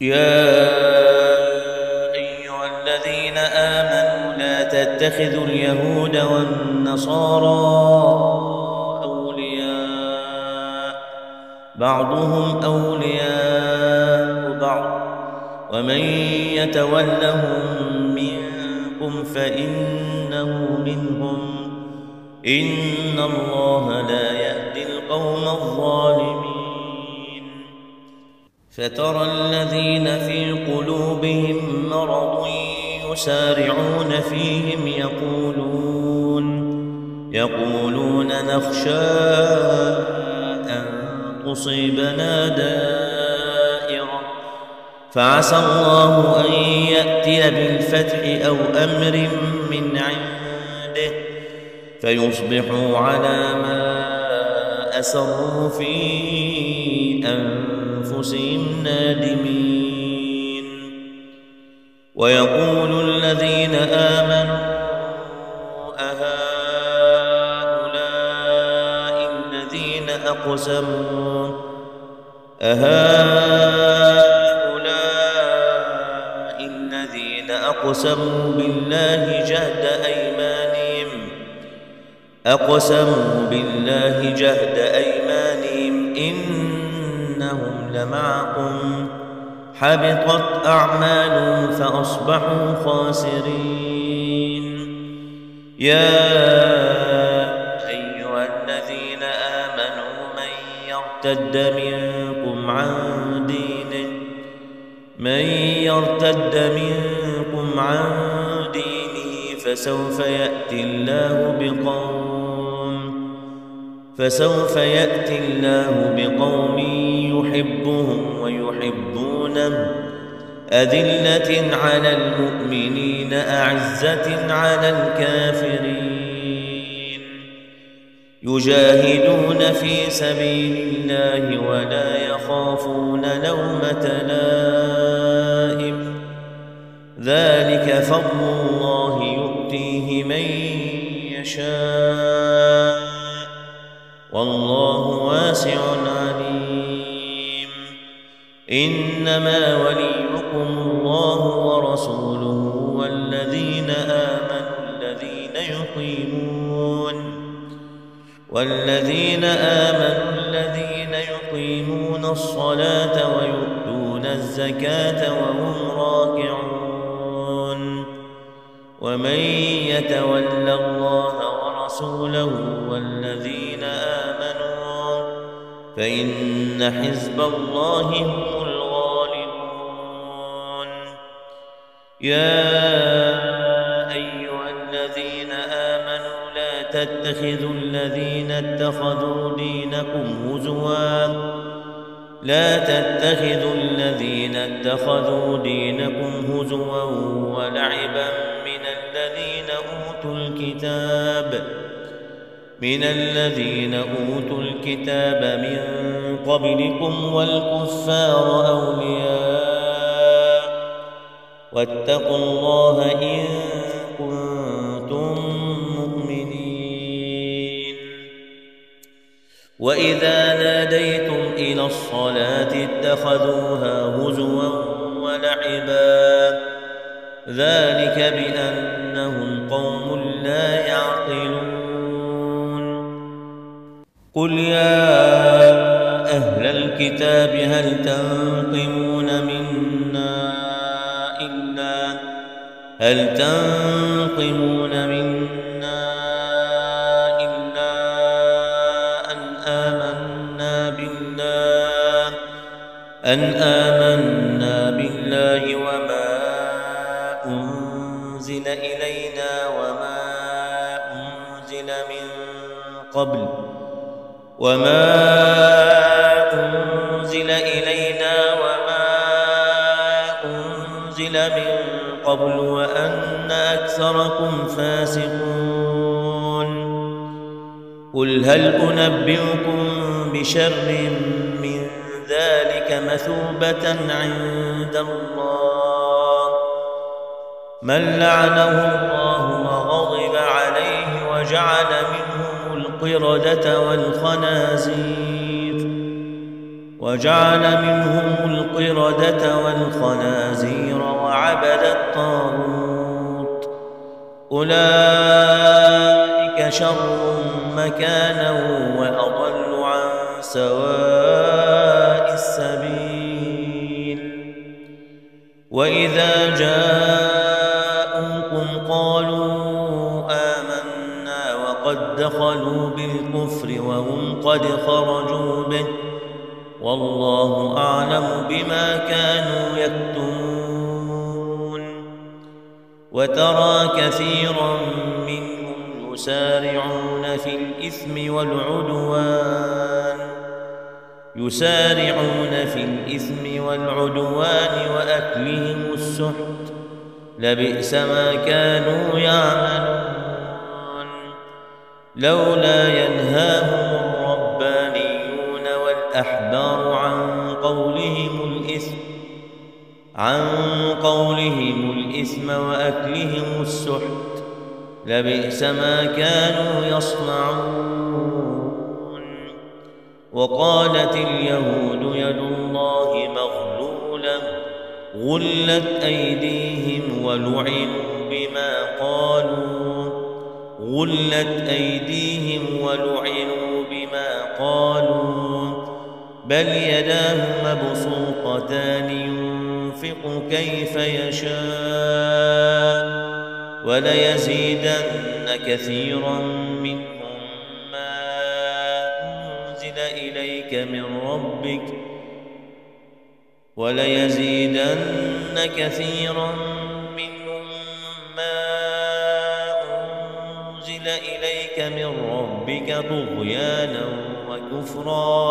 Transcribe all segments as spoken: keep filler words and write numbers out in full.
يا أيها الذين آمنوا لا تتخذوا اليهود والنصارى أولياء بعضهم أولياء بعض ومن يتولهم منكم فإنه منهم إن الله لا يهدي القوم الظالمين. فترى الذين في قلوبهم مرض يسارعون فيهم يقولون يقولون نخشى أن تصيبنا دائرة فعسى الله أن يأتي بالفتح أو أمر من عنده فيصبحوا على ما أسروا في أنفسهم نادمين. ويقول الذين آمنوا أهؤلاء الذين أقسموا أهؤلاء الذين أقسموا بالله جهد أيمانهم أقسموا بالله جهد أيمانهم إنهم لمعكم حبطت أعمالهم فأصبحوا خاسرين. يا أيها الذين آمنوا من يرتد منكم عن دينه من يرتد منكم عن دينه فسوف يأتي الله بقوم فسوف يأتي الله بقوم يحبهم ويحبونه أذلة على المؤمنين أعزة على الكافرين يجاهدون في سبيل الله ولا يخافون لومة لائم ذلك فضل الله يؤتيه من يشاء والله واسع عليم. إنما وليكم الله ورسوله والذين آمنوا الذين يقيمون والذين آمنوا الذين يقيمون الصلاة ويؤتون الزكاة وهم راكعون. ومن يتول الله ورسوله والذين آمنوا فإن حزب الله هم الغالبون. يا أيها الذين آمنوا لا تتخذوا الذين اتخذوا دينكم هزوا لا تتخذوا الذين اتخذوا دينكم هزوا ولعبا من الذين أوتوا الكتاب من الذين أوتوا الكتاب من قبلكم والكفار أولياء واتقوا الله إن كنتم مؤمنين. وإذا ناديتم إلى الصلاة اتخذوها هزوا ولعبا ذلك بأنهم قوم لا يعقلون. قل يا أهل الكتاب هل تنقمون منا إلا هل تنقمون منا إلا أن آمنا بالله أن آمنا بالله وما أنزل إلينا وما أنزل من قبل وما أنزل إلينا وما أنزل من قبل وأن أكثركم فاسقون. قل هل أنبئكم بشر من ذلك مثوبة عند الله من لعنه الله وغضب عليه وجعل منهم القردة والخنازير وجعل منهم القردة والخنازير وعبد الطاغوت أولئك شر مكانا وأضل عن سواء السبيل وإذا جاءوكم قالوا آمنا وقد دخلوا بالكفر وهم قد خرجوا به والله أعلم بما كانوا يكتمون وترى كثيرا منهم يسارعون في الإثم والعدوان يسارعون في الإثم والعدوان وأكلهم السحت لبئس ما كانوا يعملون لولا ينهاهم الربانيون والأحبار عن قولهم الإثم عن قولهم الإثم وأكلهم السحت لبئس ما كانوا يصنعون وقالت اليهود يد الله مغلولة غلت أيديهم ولعنوا بما قالوا غلت أيديهم ولعنوا بما قالوا بل يداه مبسوطتان ينفق كيف يشاء وليزيدن كثيرا منهم ما أنزل إليك من ربك وليزيدن كثيرا منهم ما أنزل إليك من ربك طغيانا وكفرا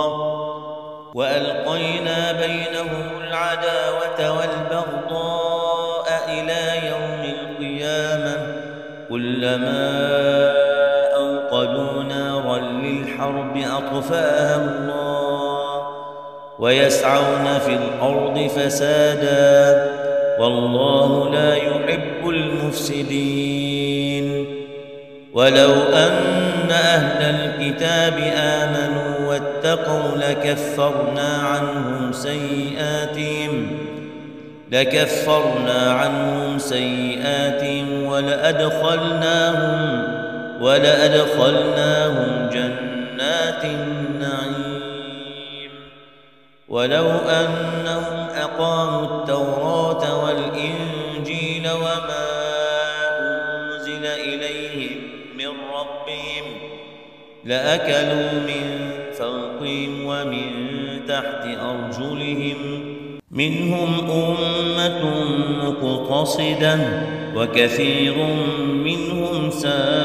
وألقينا بينهم العداوة والبغضاء إلى يوم القيامة كلما أوقدوا نارا للحرب أطفاها الله ويسعون في الأرض فسادا والله لا يحب المفسدين ولو أن أهل الكتاب آمنوا واتقوا لكفرنا عنهم سيئاتهم لكفرنا عنهم سيئاتهم ولأدخلناهم ولأدخلناهم جنات النعيم ولو أنهم أقاموا التوراة والإنجيل وما أنزل إليهم من ربهم لأكلوا من فوقهم ومن تحت أرجلهم منهم أمة مقتصدة وكثير منهم ساء